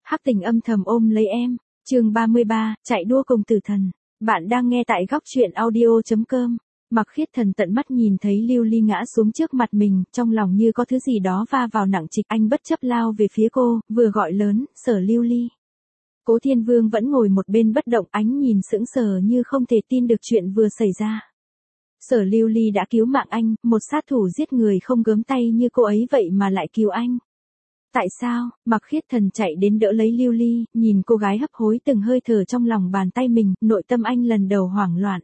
Hắc Tình âm thầm ôm lấy em. Chương 33, chạy đua cùng tử thần. Bạn đang nghe tại góc truyện audio.com. Mặc Khiết Thần tận mắt nhìn thấy Lưu Ly ngã xuống trước mặt mình, trong lòng như có thứ gì đó va vào nặng trịch, anh bất chấp lao về phía cô, vừa gọi lớn, "Sở Lưu Ly." Cố Thiên Vương vẫn ngồi một bên bất động, ánh nhìn sững sờ như không thể tin được chuyện vừa xảy ra. Sở Lưu Ly đã cứu mạng anh, một sát thủ giết người không gớm tay như cô ấy vậy mà lại cứu anh. Tại sao? Mặc Khiết Thần chạy đến đỡ lấy Lưu Ly, nhìn cô gái hấp hối từng hơi thở trong lòng bàn tay mình, nội tâm anh lần đầu hoảng loạn.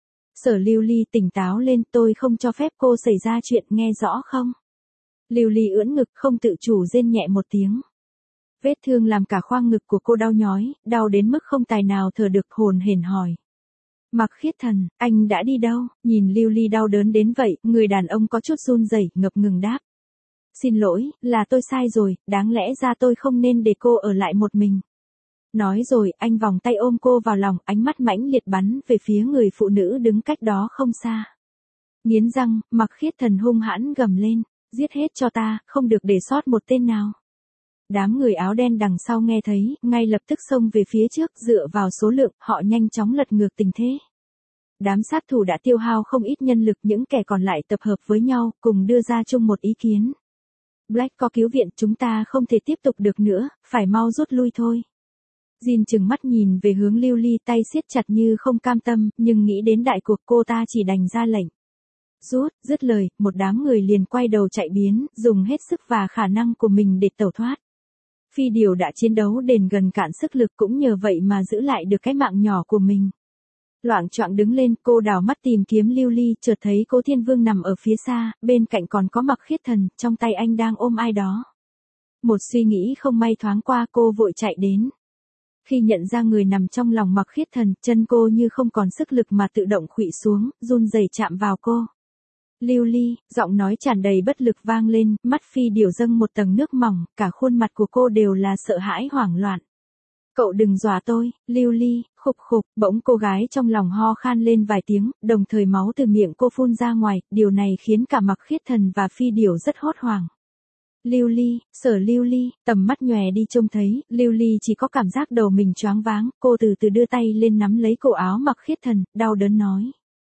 Sở Lưu Ly tỉnh táo lên, tôi không cho phép cô xảy ra chuyện, nghe rõ không? Lưu Ly ưỡn ngực không tự chủ rên nhẹ một tiếng. Vết thương làm cả khoang ngực của cô đau nhói, đau đến mức không tài nào thở được, hồn hển hỏi. Mặc Khiết Thần, anh đã đi đâu? Nhìn Lưu Ly đau đớn đến vậy, người đàn ông có chút run rẩy, ngập ngừng đáp. Xin lỗi, là tôi sai rồi, đáng lẽ ra tôi không nên để cô ở lại một mình. Nói rồi, anh vòng tay ôm cô vào lòng, ánh mắt mãnh liệt bắn về phía người phụ nữ đứng cách đó không xa. Nghiến răng, Mặc Khiết Thần hung hãn gầm lên, giết hết cho ta, không được để sót một tên nào. Đám người áo đen đằng sau nghe thấy, ngay lập tức xông về phía trước, dựa vào số lượng, họ nhanh chóng lật ngược tình thế. Đám sát thủ đã tiêu hao không ít nhân lực, những kẻ còn lại tập hợp với nhau, cùng đưa ra chung một ý kiến. Black có cứu viện, chúng ta không thể tiếp tục được nữa, phải mau rút lui thôi. Jin trừng mắt nhìn về hướng Lưu Ly, tay siết chặt như không cam tâm, nhưng nghĩ đến đại cuộc cô ta chỉ đành ra lệnh. Rút, dứt lời, một đám người liền quay đầu chạy biến, dùng hết sức và khả năng của mình để tẩu thoát. Phi Điều đã chiến đấu đến gần cạn sức lực, cũng nhờ vậy mà giữ lại được cái mạng nhỏ của mình. Loạng choạng đứng lên, cô đảo mắt tìm kiếm Lưu Ly, chợt thấy Cố Thiên Vương nằm ở phía xa, bên cạnh còn có Mặc Khiết Thần, trong tay anh đang ôm ai đó. Một suy nghĩ không may thoáng qua, cô vội chạy đến. Khi nhận ra người nằm trong lòng Mặc Khiết Thần, chân cô như không còn sức lực mà tự động khuỵu xuống, run rẩy chạm vào cô. Lưu Ly, giọng nói tràn đầy bất lực vang lên, mắt Phi Điều dâng một tầng nước mỏng, cả khuôn mặt của cô đều là sợ hãi hoảng loạn. Cậu đừng dọa tôi, Lưu Ly, khục khục, bỗng cô gái trong lòng ho khan lên vài tiếng, đồng thời máu từ miệng cô phun ra ngoài, điều này khiến cả Mặc Khiết Thần và Phi Điều rất hốt hoảng. Lưu Ly, Sở Lưu Ly, tầm mắt nhòe đi trông thấy, Lưu Ly chỉ có cảm giác đầu mình choáng váng, cô từ từ đưa tay lên nắm lấy cổ áo Mặc Khiết Thần, đau đớn nói.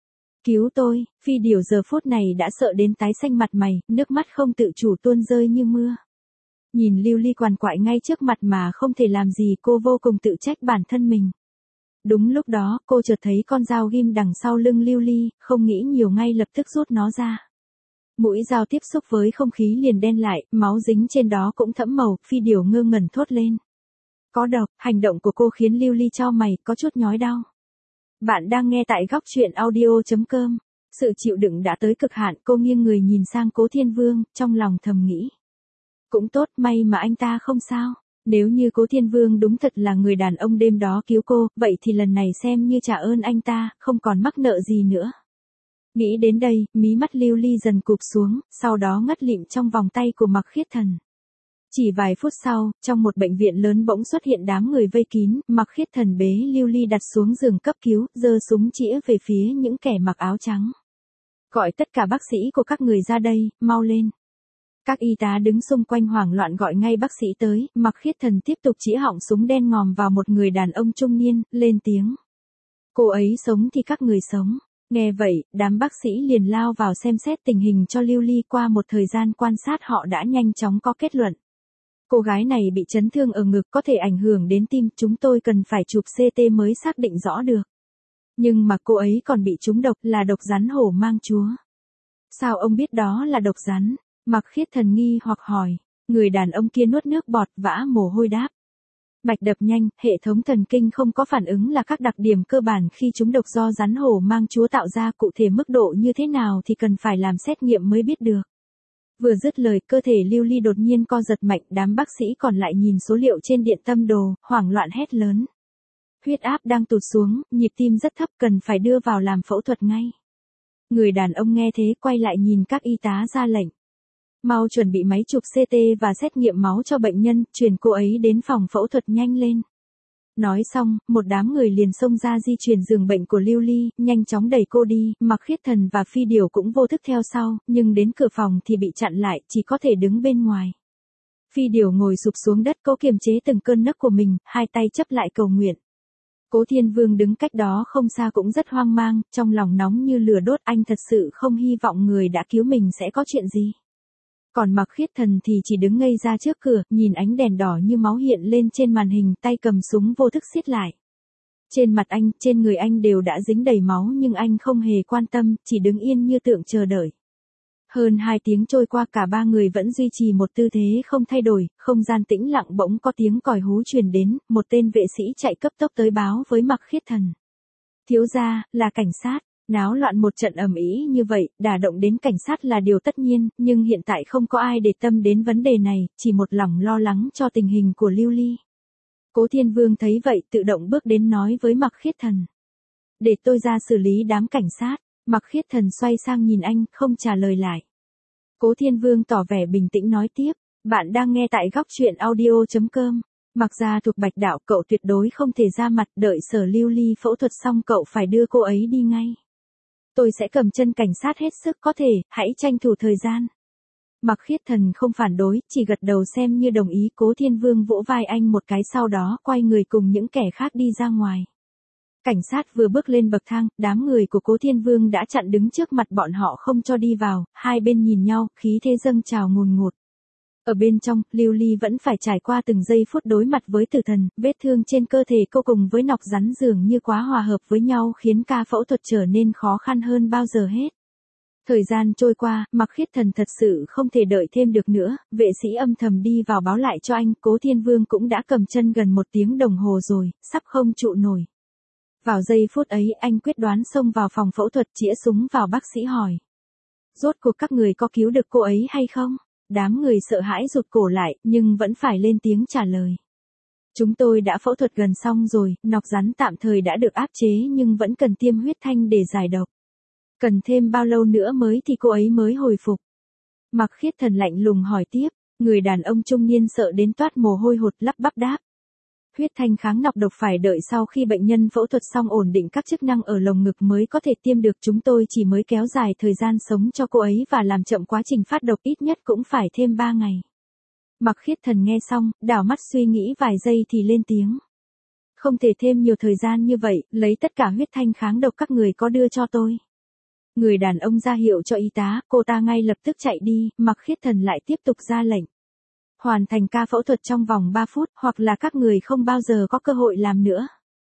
Cứu tôi, Phi Điều giờ phút này đã sợ đến tái xanh mặt mày, nước mắt không tự chủ tuôn rơi như mưa. Nhìn Lưu Ly quằn quại ngay trước mặt mà không thể làm gì, cô vô cùng tự trách bản thân mình. Đúng lúc đó, cô chợt thấy con dao ghim đằng sau lưng Lưu Ly, không nghĩ nhiều ngay lập tức rút nó ra. Mũi dao tiếp xúc với không khí liền đen lại, máu dính trên đó cũng thẫm màu, Phi Điều ngơ ngẩn thốt lên. Có độc, hành động của cô khiến Lưu Ly chau mày, có chút nhói đau. Bạn đang nghe tại góc truyện audio.com. Sự chịu đựng đã tới cực hạn, cô nghiêng người nhìn sang Cố Thiên Vương, trong lòng thầm nghĩ. Cũng tốt, may mà anh ta không sao. Nếu như Cố Thiên Vương đúng thật là người đàn ông đêm đó cứu cô, vậy thì lần này xem như trả ơn anh ta, không còn mắc nợ gì nữa. Nghĩ đến đây, mí mắt Lưu Ly dần cụp xuống, sau đó ngất lịm trong vòng tay của Mặc Khiết Thần. Chỉ vài phút sau, trong một bệnh viện lớn bỗng xuất hiện đám người vây kín, Mặc Khiết Thần bế Lưu Ly đặt xuống giường cấp cứu, giơ súng chĩa về phía những kẻ mặc áo trắng. Gọi tất cả bác sĩ của các người ra đây, mau lên. Các y tá đứng xung quanh hoảng loạn gọi ngay bác sĩ tới, Mặc Khiết Thần tiếp tục chĩa họng súng đen ngòm vào một người đàn ông trung niên, lên tiếng. Cô ấy sống thì các người sống. Nghe vậy, đám bác sĩ liền lao vào xem xét tình hình cho Lưu Ly, qua một thời gian quan sát họ đã nhanh chóng có kết luận. Cô gái này bị chấn thương ở ngực, có thể ảnh hưởng đến tim, chúng tôi cần phải chụp CT mới xác định rõ được. Nhưng mà cô ấy còn bị trúng độc, là độc rắn hổ mang chúa. Sao ông biết đó là độc rắn? Mặc Khiết Thần nghi hoặc hỏi. Người đàn ông kia nuốt nước bọt, vã mồ hôi đáp. Mạch đập nhanh, hệ thống thần kinh không có phản ứng là các đặc điểm cơ bản khi trúng độc do rắn hổ mang chúa tạo ra, cụ thể mức độ như thế nào thì cần phải làm xét nghiệm mới biết được. Vừa dứt lời, cơ thể Lưu Ly đột nhiên co giật mạnh, đám bác sĩ còn lại nhìn số liệu trên điện tâm đồ, hoảng loạn hét lớn. Huyết áp đang tụt xuống, nhịp tim rất thấp, cần phải đưa vào làm phẫu thuật ngay. Người đàn ông nghe thế quay lại nhìn các y tá ra lệnh. Mau chuẩn bị máy chụp CT và xét nghiệm máu cho bệnh nhân, chuyển cô ấy đến phòng phẫu thuật nhanh lên. Nói xong, một đám người liền xông ra di chuyển giường bệnh của Lưu Ly, nhanh chóng đẩy cô đi, Mặc Khiết Thần và Phi Điều cũng vô thức theo sau, nhưng đến cửa phòng thì bị chặn lại, chỉ có thể đứng bên ngoài. Phi Điều ngồi sụp xuống đất, cố kiềm chế từng cơn nấc của mình, hai tay chấp lại cầu nguyện. Cố Thiên Vương đứng cách đó không xa cũng rất hoang mang, trong lòng nóng như lửa đốt, anh thật sự không hy vọng người đã cứu mình sẽ có chuyện gì. Còn Mạc Khiết Thần thì chỉ đứng ngây ra trước cửa, nhìn ánh đèn đỏ như máu hiện lên trên màn hình, tay cầm súng vô thức siết lại. Trên mặt anh, trên người anh đều đã dính đầy máu nhưng anh không hề quan tâm, chỉ đứng yên như tượng chờ đợi. Hơn 2 tiếng trôi qua, cả ba người vẫn duy trì một tư thế không thay đổi, không gian tĩnh lặng. Bỗng có tiếng còi hú truyền đến, một tên vệ sĩ chạy cấp tốc tới báo với Mạc Khiết Thần. Thiếu gia, là cảnh sát. Náo loạn một trận ầm ĩ như vậy, đả động đến cảnh sát là điều tất nhiên, nhưng hiện tại không có ai để tâm đến vấn đề này, chỉ một lòng lo lắng cho tình hình của Lưu Ly. Cố Thiên Vương thấy vậy, tự động bước đến nói với Mạc Khiết Thần. Để tôi ra xử lý đám cảnh sát. Mạc Khiết Thần xoay sang nhìn anh, không trả lời lại. Cố Thiên Vương tỏ vẻ bình tĩnh nói tiếp. Bạn đang nghe tại góc truyện audio.com. Mạc gia thuộc Bạch Đạo, cậu tuyệt đối không thể ra mặt, đợi Sở Lưu Ly phẫu thuật xong cậu phải đưa cô ấy đi ngay. Tôi sẽ cầm chân cảnh sát hết sức có thể, hãy tranh thủ thời gian. Mạc Khiết Thần không phản đối, chỉ gật đầu xem như đồng ý. Cố Thiên Vương vỗ vai anh một cái, sau đó quay người cùng những kẻ khác đi ra ngoài. Cảnh sát vừa bước lên bậc thang, đám người của Cố Thiên Vương đã chặn đứng trước mặt bọn họ không cho đi vào, hai bên nhìn nhau, khí thế dâng trào ngùn ngụt. Ở bên trong, Lưu Ly vẫn phải trải qua từng giây phút đối mặt với tử thần, vết thương trên cơ thể cô cùng với nọc rắn dường như quá hòa hợp với nhau khiến ca phẫu thuật trở nên khó khăn hơn bao giờ hết. Thời gian trôi qua, Mạc Khiết Thần thật sự không thể đợi thêm được nữa, vệ sĩ âm thầm đi vào báo lại cho anh, Cố Thiên Vương cũng đã cầm chân gần 1 tiếng đồng hồ rồi, sắp không trụ nổi. Vào giây phút ấy, anh quyết đoán xông vào phòng phẫu thuật, chĩa súng vào bác sĩ hỏi. Rốt cuộc các người có cứu được cô ấy hay không? Đám người sợ hãi rụt cổ lại, nhưng vẫn phải lên tiếng trả lời. Chúng tôi đã phẫu thuật gần xong rồi, nọc rắn tạm thời đã được áp chế nhưng vẫn cần tiêm huyết thanh để giải độc. Cần thêm bao lâu nữa thì cô ấy mới hồi phục? Mạc Khiết Thần lạnh lùng hỏi tiếp, người đàn ông trung niên sợ đến toát mồ hôi hột, lắp bắp đáp. Huyết thanh kháng nọc độc phải đợi sau khi bệnh nhân phẫu thuật xong ổn định các chức năng ở lồng ngực mới có thể tiêm được, chúng tôi chỉ mới kéo dài thời gian sống cho cô ấy và làm chậm quá trình phát độc, ít nhất cũng phải thêm 3 ngày. Mạc Khiết Thần nghe xong, đảo mắt suy nghĩ vài giây thì lên tiếng. Không thể thêm nhiều thời gian như vậy, lấy tất cả huyết thanh kháng độc các người có đưa cho tôi. Người đàn ông ra hiệu cho y tá, cô ta ngay lập tức chạy đi, Mạc Khiết Thần lại tiếp tục ra lệnh. Hoàn thành ca phẫu thuật trong vòng 3 phút, hoặc là các người không bao giờ có cơ hội làm nữa.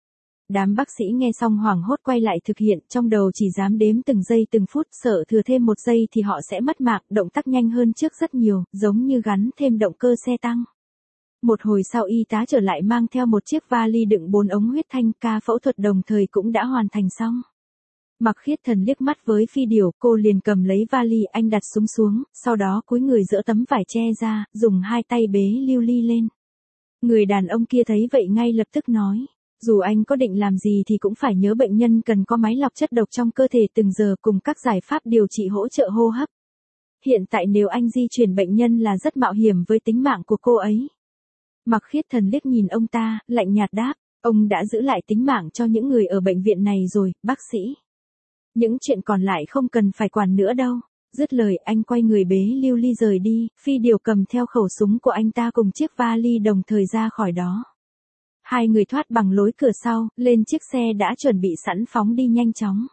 Đám bác sĩ nghe xong hoảng hốt quay lại thực hiện, trong đầu chỉ dám đếm từng giây từng phút, sợ thừa thêm 1 giây thì họ sẽ mất mạng, động tác nhanh hơn trước rất nhiều, giống như gắn thêm động cơ xe tăng. Một hồi sau y tá trở lại mang theo một chiếc vali đựng 4 ống huyết thanh, ca phẫu thuật đồng thời cũng đã hoàn thành xong. Mạc Khiết Thần liếc mắt với Phi Điều, cô liền cầm lấy vali, anh đặt súng xuống, sau đó cúi người giở tấm vải che ra, dùng 2 tay bế Lưu Ly lên. Người đàn ông kia thấy vậy ngay lập tức nói, dù anh có định làm gì thì cũng phải nhớ bệnh nhân cần có máy lọc chất độc trong cơ thể từng giờ cùng các giải pháp điều trị hỗ trợ hô hấp. Hiện tại nếu anh di chuyển bệnh nhân là rất mạo hiểm với tính mạng của cô ấy. Mạc Khiết Thần liếc nhìn ông ta, lạnh nhạt đáp, ông đã giữ lại tính mạng cho những người ở bệnh viện này rồi, bác sĩ. Những chuyện còn lại không cần phải quản nữa đâu. Dứt lời anh quay người bế Lưu Ly rời đi, Phi Điều cầm theo khẩu súng của anh ta cùng chiếc vali đồng thời ra khỏi đó. Hai người thoát bằng lối cửa sau, lên chiếc xe đã chuẩn bị sẵn phóng đi nhanh chóng.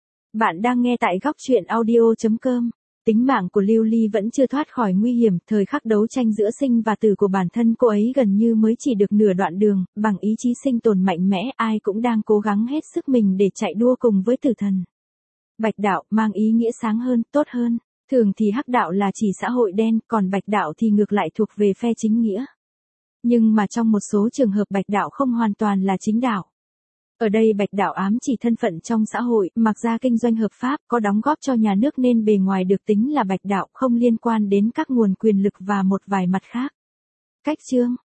Bạn đang nghe tại góc truyện audio.com. Tính mạng của Lưu Ly vẫn chưa thoát khỏi nguy hiểm, thời khắc đấu tranh giữa sinh và tử của bản thân cô ấy gần như mới chỉ được nửa đoạn đường, bằng ý chí sinh tồn mạnh mẽ ai cũng đang cố gắng hết sức mình để chạy đua cùng với tử thần. Bạch đạo mang ý nghĩa sáng hơn, tốt hơn. Thường thì hắc đạo là chỉ xã hội đen, còn bạch đạo thì ngược lại thuộc về phe chính nghĩa. Nhưng mà trong một số trường hợp bạch đạo không hoàn toàn là chính đạo. Ở đây bạch đạo ám chỉ thân phận trong xã hội, mặc ra kinh doanh hợp pháp, có đóng góp cho nhà nước nên bề ngoài được tính là bạch đạo, không liên quan đến các nguồn quyền lực và một vài mặt khác. Cách chương